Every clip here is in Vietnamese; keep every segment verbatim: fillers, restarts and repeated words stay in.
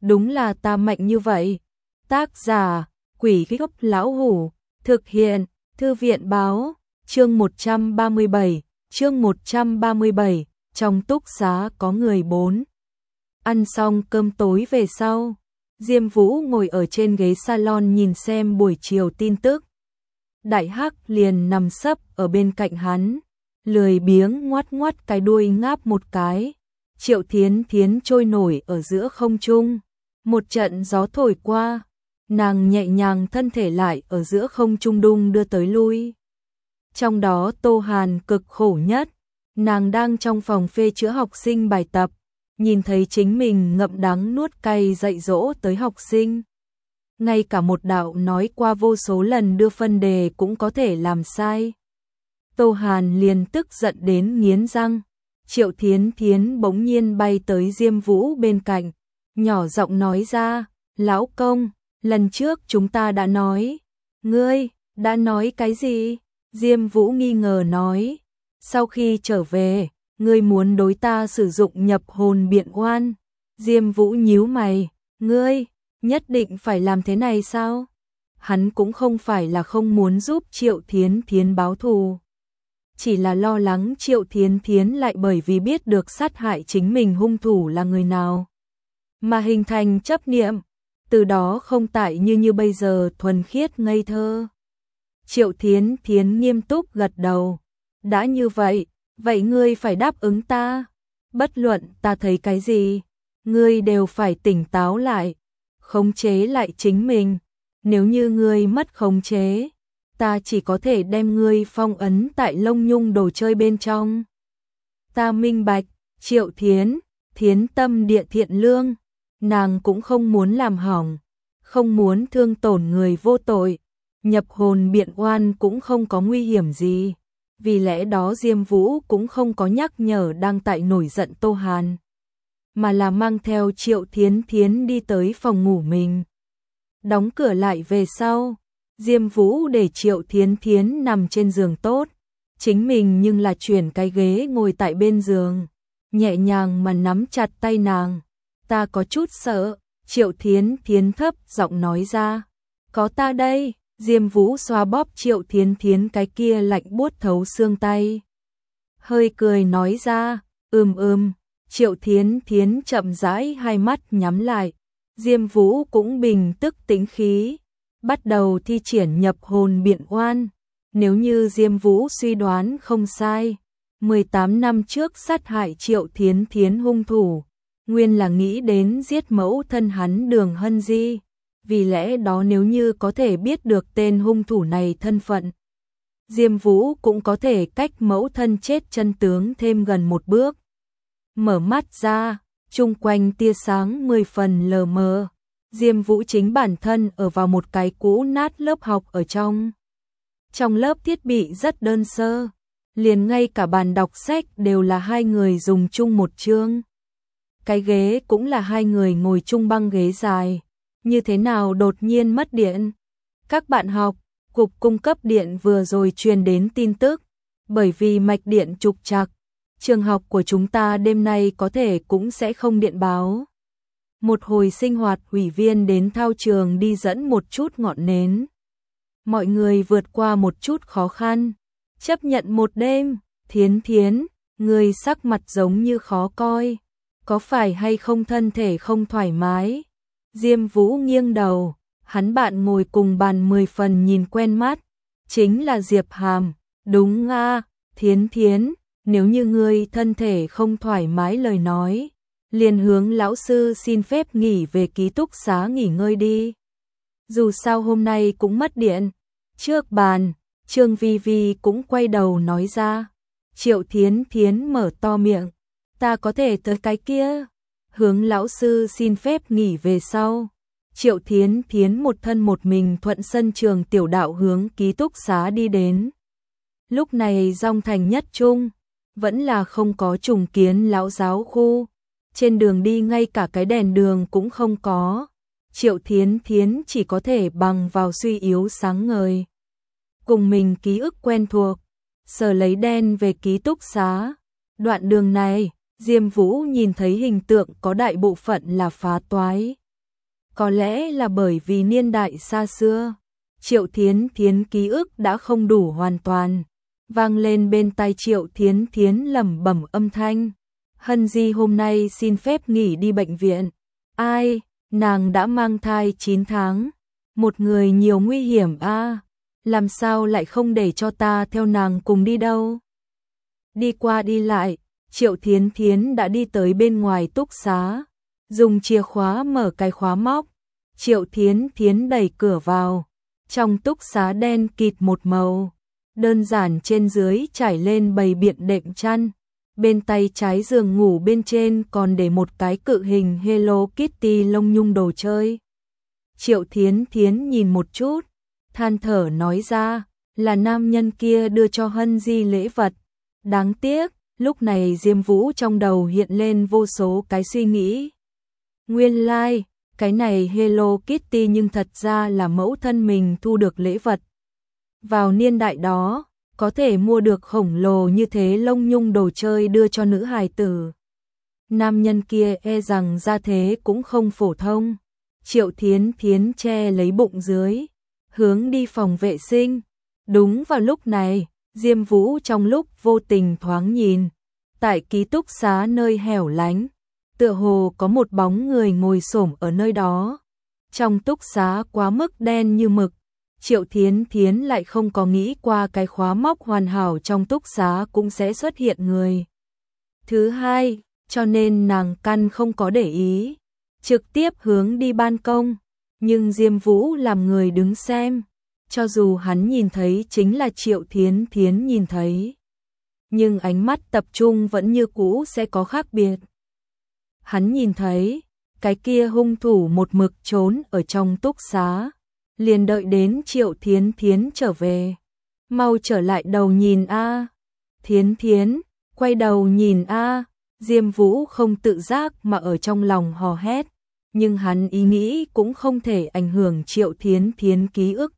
đúng là ta mạnh như vậy. Tác giả, Quỷ Gốc Lão Hủ, thực hiện, Thư viện Báo, chương một trăm ba mươi bảy, chương một trăm ba mươi bảy, trong túc xá có người bốn. Ăn xong cơm tối về sau, Diêm Vũ ngồi ở trên ghế salon nhìn xem buổi chiều tin tức. Đại Hắc liền nằm sấp ở bên cạnh hắn, lười biếng ngoắt ngoắt cái đuôi ngáp một cái. Triệu Thiến Thiến trôi nổi ở giữa không trung, một trận gió thổi qua, nàng nhẹ nhàng thân thể lại ở giữa không trung đung đưa tới lui. Trong đó Tô Hàn cực khổ nhất, nàng đang trong phòng phê chữa học sinh bài tập, nhìn thấy chính mình ngậm đắng nuốt cay dạy dỗ tới học sinh. Ngay cả một đạo nói qua vô số lần đưa phân đề cũng có thể làm sai. Tô Hàn liền tức giận đến nghiến răng. Triệu Thiến Thiến bỗng nhiên bay tới Diêm Vũ bên cạnh, nhỏ giọng nói ra, lão công, lần trước chúng ta đã nói. Ngươi, đã nói cái gì? Diêm Vũ nghi ngờ nói, sau khi trở về, ngươi muốn đối ta sử dụng nhập hồn biện oan. Diêm Vũ nhíu mày, ngươi, nhất định phải làm thế này sao? Hắn cũng không phải là không muốn giúp Triệu Thiến Thiến báo thù. Chỉ là lo lắng Triệu Thiến Thiến lại bởi vì biết được sát hại chính mình hung thủ là người nào, mà hình thành chấp niệm, từ đó không tại như như bây giờ thuần khiết ngây thơ. Triệu Thiến Thiến nghiêm túc gật đầu, đã như vậy, vậy ngươi phải đáp ứng ta, bất luận ta thấy cái gì, ngươi đều phải tỉnh táo lại, khống chế lại chính mình, nếu như ngươi mất khống chế, ta chỉ có thể đem ngươi phong ấn tại lông nhung đồ chơi bên trong. Ta minh bạch, Triệu Thiến, Thiến tâm địa thiện lương, nàng cũng không muốn làm hỏng, không muốn thương tổn người vô tội, nhập hồn biện oan cũng không có nguy hiểm gì, vì lẽ đó Diêm Vũ cũng không có nhắc nhở đang tại nổi giận Tô Hàn, mà là mang theo Triệu Thiến Thiến đi tới phòng ngủ mình. Đóng cửa lại về sau, Diêm Vũ để Triệu Thiến Thiến nằm trên giường tốt, chính mình nhưng là chuyển cái ghế ngồi tại bên giường, nhẹ nhàng mà nắm chặt tay nàng. Ta có chút sợ, Triệu Thiến Thiến thấp giọng nói ra. Có ta đây, Diêm Vũ xoa bóp Triệu Thiến Thiến cái kia lạnh buốt thấu xương tay. Hơi cười nói ra, ừm ừm, Triệu Thiến Thiến chậm rãi hai mắt nhắm lại. Diêm Vũ cũng bình tức tĩnh khí, bắt đầu thi triển nhập hồn biện oan. Nếu như Diêm Vũ suy đoán không sai, mười tám năm trước sát hại Triệu Thiến Thiến hung thủ, nguyên là nghĩ đến giết mẫu thân hắn Đường Hân Di. Vì lẽ đó nếu như có thể biết được tên hung thủ này thân phận, Diêm Vũ cũng có thể cách mẫu thân chết chân tướng thêm gần một bước. Mở mắt ra, chung quanh tia sáng mười phần lờ mờ. Diêm Vũ chính bản thân ở vào một cái cũ nát lớp học ở trong. Trong lớp thiết bị rất đơn sơ, liền ngay cả bàn đọc sách đều là hai người dùng chung một chương. Cái ghế cũng là hai người ngồi chung băng ghế dài. Như thế nào đột nhiên mất điện? Các bạn học, cục cung cấp điện vừa rồi truyền đến tin tức, bởi vì mạch điện trục trặc, trường học của chúng ta đêm nay có thể cũng sẽ không điện báo. Một hồi sinh hoạt ủy viên đến thao trường đi dẫn một chút ngọn nến. Mọi người vượt qua một chút khó khăn, chấp nhận một đêm. Thiến Thiến, người sắc mặt giống như khó coi, có phải hay không thân thể không thoải mái? Diêm Vũ nghiêng đầu, hắn bạn ngồi cùng bàn mười phần nhìn quen mắt, chính là Diệp Hàm. Đúng a, Thiến Thiến, nếu như ngươi thân thể không thoải mái lời nói, liền hướng lão sư xin phép nghỉ về ký túc xá nghỉ ngơi đi. Dù sao hôm nay cũng mất điện. Trước bàn, Trương Vi Vi cũng quay đầu nói ra. Triệu Thiến Thiến mở to miệng, ta có thể tới cái kia. Hướng lão sư xin phép nghỉ về sau, Triệu Thiến Thiến một thân một mình thuận sân trường tiểu đạo hướng ký túc xá đi đến. Lúc này Dòng Thành Nhất Trung vẫn là không có trùng kiến lão giáo khu, trên đường đi ngay cả cái đèn đường cũng không có. Triệu Thiến Thiến chỉ có thể bằng vào suy yếu sáng ngời, cùng mình ký ức quen thuộc, sờ lấy đen về ký túc xá. Đoạn đường này, Diêm Vũ nhìn thấy hình tượng có đại bộ phận là phá toái. Có lẽ là bởi vì niên đại xa xưa, Triệu Thiến Thiến ký ức đã không đủ hoàn toàn. Vang lên bên tai Triệu Thiến Thiến lẩm bẩm âm thanh. Hân Di hôm nay xin phép nghỉ đi bệnh viện. Ai, nàng đã mang thai chín tháng. Một người nhiều nguy hiểm a, à, làm sao lại không để cho ta theo nàng cùng đi đâu. Đi qua đi lại, Triệu Thiến Thiến đã đi tới bên ngoài túc xá, dùng chìa khóa mở cái khóa móc. Triệu Thiến Thiến đẩy cửa vào, trong túc xá đen kịt một màu, đơn giản trên dưới trải lên bầy biện đệm chăn. Bên tay trái giường ngủ bên trên còn để một cái cự hình Hello Kitty lông nhung đồ chơi. Triệu Thiến Thiến nhìn một chút, than thở nói ra, là nam nhân kia đưa cho Hân Di lễ vật. Đáng tiếc, lúc này Diêm Vũ trong đầu hiện lên vô số cái suy nghĩ. Nguyên lai, like, cái này Hello Kitty nhưng thật ra là mẫu thân mình thu được lễ vật. Vào niên đại đó, có thể mua được khổng lồ như thế lông nhung đồ chơi đưa cho nữ hài tử. Nam nhân kia e rằng ra thế cũng không phổ thông. Triệu Thiến Thiến che lấy bụng dưới, hướng đi phòng vệ sinh. Đúng vào lúc này, Diêm Vũ trong lúc vô tình thoáng nhìn, tại ký túc xá nơi hẻo lánh, tựa hồ có một bóng người ngồi xổm ở nơi đó. Trong túc xá quá mức đen như mực, Triệu Thiến Thiến lại không có nghĩ qua cái khóa móc hoàn hảo trong túc xá cũng sẽ xuất hiện người thứ hai, cho nên nàng căn không có để ý, trực tiếp hướng đi ban công. Nhưng Diêm Vũ làm người đứng xem, cho dù hắn nhìn thấy chính là Triệu Thiến Thiến nhìn thấy, nhưng ánh mắt tập trung vẫn như cũ sẽ có khác biệt. Hắn nhìn thấy, cái kia hung thủ một mực trốn ở trong túc xá, liền đợi đến Triệu Thiến Thiến trở về. Mau trở lại đầu nhìn a. Thiến Thiến, quay đầu nhìn a. Diêm Vũ không tự giác mà ở trong lòng hò hét, nhưng hắn ý nghĩ cũng không thể ảnh hưởng Triệu Thiến Thiến ký ức.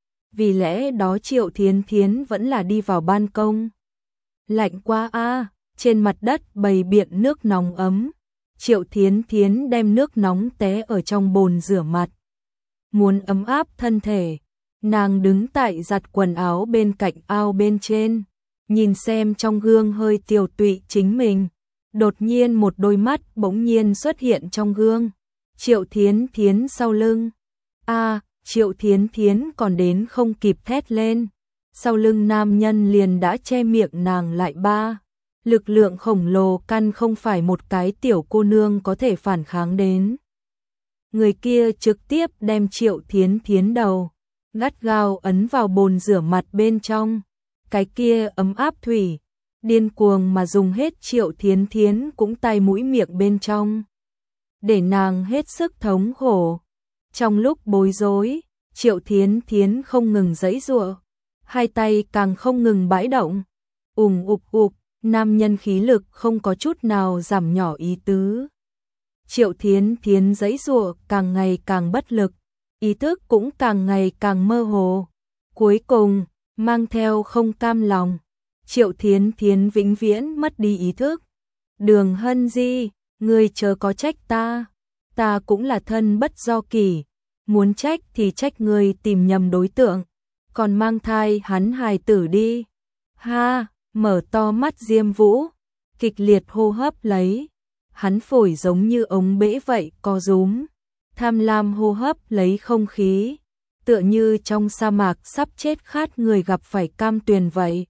Vì lẽ đó Triệu Thiến Thiến vẫn là đi vào ban công. Lạnh quá a, trên mặt đất bày biện nước nóng ấm. Triệu Thiến Thiến đem nước nóng té ở trong bồn rửa mặt. Muốn ấm áp thân thể, nàng đứng tại giặt quần áo bên cạnh ao bên trên, nhìn xem trong gương hơi tiều tụy chính mình. Đột nhiên một đôi mắt bỗng nhiên xuất hiện trong gương. Triệu Thiến Thiến sau lưng. A, à, Triệu Thiến Thiến còn đến không kịp thét lên. Sau lưng nam nhân liền đã che miệng nàng lại ba. Lực lượng khổng lồ căn không phải một cái tiểu cô nương có thể phản kháng đến. Người kia trực tiếp đem Triệu Thiến Thiến đầu gắt gao ấn vào bồn rửa mặt bên trong. Cái kia ấm áp thủy, điên cuồng mà dùng hết Triệu Thiến Thiến cũng tay mũi miệng bên trong, để nàng hết sức thống khổ. Trong lúc bối rối, Triệu Thiến Thiến không ngừng giãy giụa, hai tay càng không ngừng bãi động. Ùng ục ục, nam nhân khí lực không có chút nào giảm nhỏ ý tứ. Triệu Thiến Thiến giãy giụa càng ngày càng bất lực, ý thức cũng càng ngày càng mơ hồ. Cuối cùng, mang theo không cam lòng, Triệu Thiến Thiến vĩnh viễn mất đi ý thức. Đường Hân Di, ngươi chớ có trách ta, ta cũng là thân bất do kỷ, muốn trách thì trách ngươi tìm nhầm đối tượng, còn mang thai hắn hài tử đi. Ha, mở to mắt Diêm Vũ, kịch liệt hô hấp lấy, hắn phổi giống như ống bể vậy co rúm, tham lam hô hấp lấy không khí, tựa như trong sa mạc sắp chết khát người gặp phải cam tuyền vậy.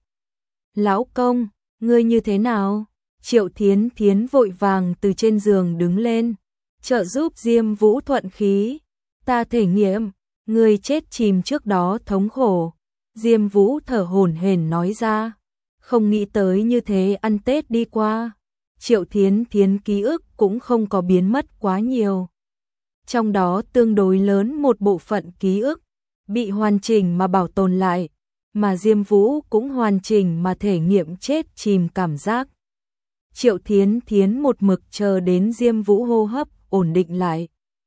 Lão công, ngươi như thế nào? Triệu Thiến Thiến vội vàng từ trên giường đứng lên, trợ giúp Diêm Vũ thuận khí. Ta thể nghiệm, ngươi chết chìm trước đó thống khổ. Diêm Vũ thở hổn hển nói ra, không nghĩ tới như thế ăn Tết đi qua. Triệu Thiến Thiến ký ức cũng không có biến mất quá nhiều. Trong đó tương đối lớn một bộ phận ký ức bị hoàn chỉnh mà bảo tồn lại, mà Diêm Vũ cũng hoàn chỉnh mà thể nghiệm chết chìm cảm giác. Triệu Thiến Thiến một mực chờ đến Diêm Vũ hô hấp ổn định lại,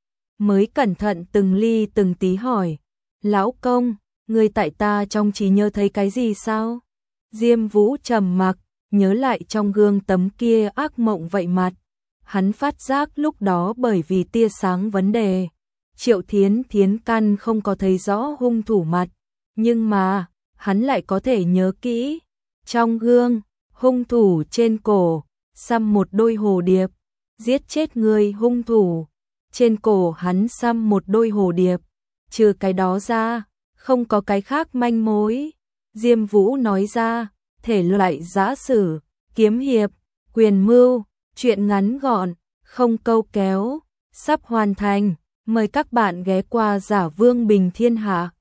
mới cẩn thận từng ly từng tí hỏi, lão công, ngươi tại ta trong trí nhớ thấy cái gì sao? Diêm Vũ trầm mặc, nhớ lại trong gương tấm kia ác mộng vậy mặt. Hắn phát giác lúc đó bởi vì tia sáng vấn đề, Triệu Thiến Thiến căn không có thấy rõ hung thủ mặt, nhưng mà, hắn lại có thể nhớ kỹ. Trong gương, hung thủ trên cổ, xăm một đôi hồ điệp, giết chết người hung thủ. Trên cổ hắn xăm một đôi hồ điệp, trừ cái đó ra, không có cái khác manh mối. Diêm Vũ nói ra, thể loại giã sử, kiếm hiệp, quyền mưu, chuyện ngắn gọn, không câu kéo, sắp hoàn thành. Mời các bạn ghé qua Giả Vương Bình Thiên Hạ.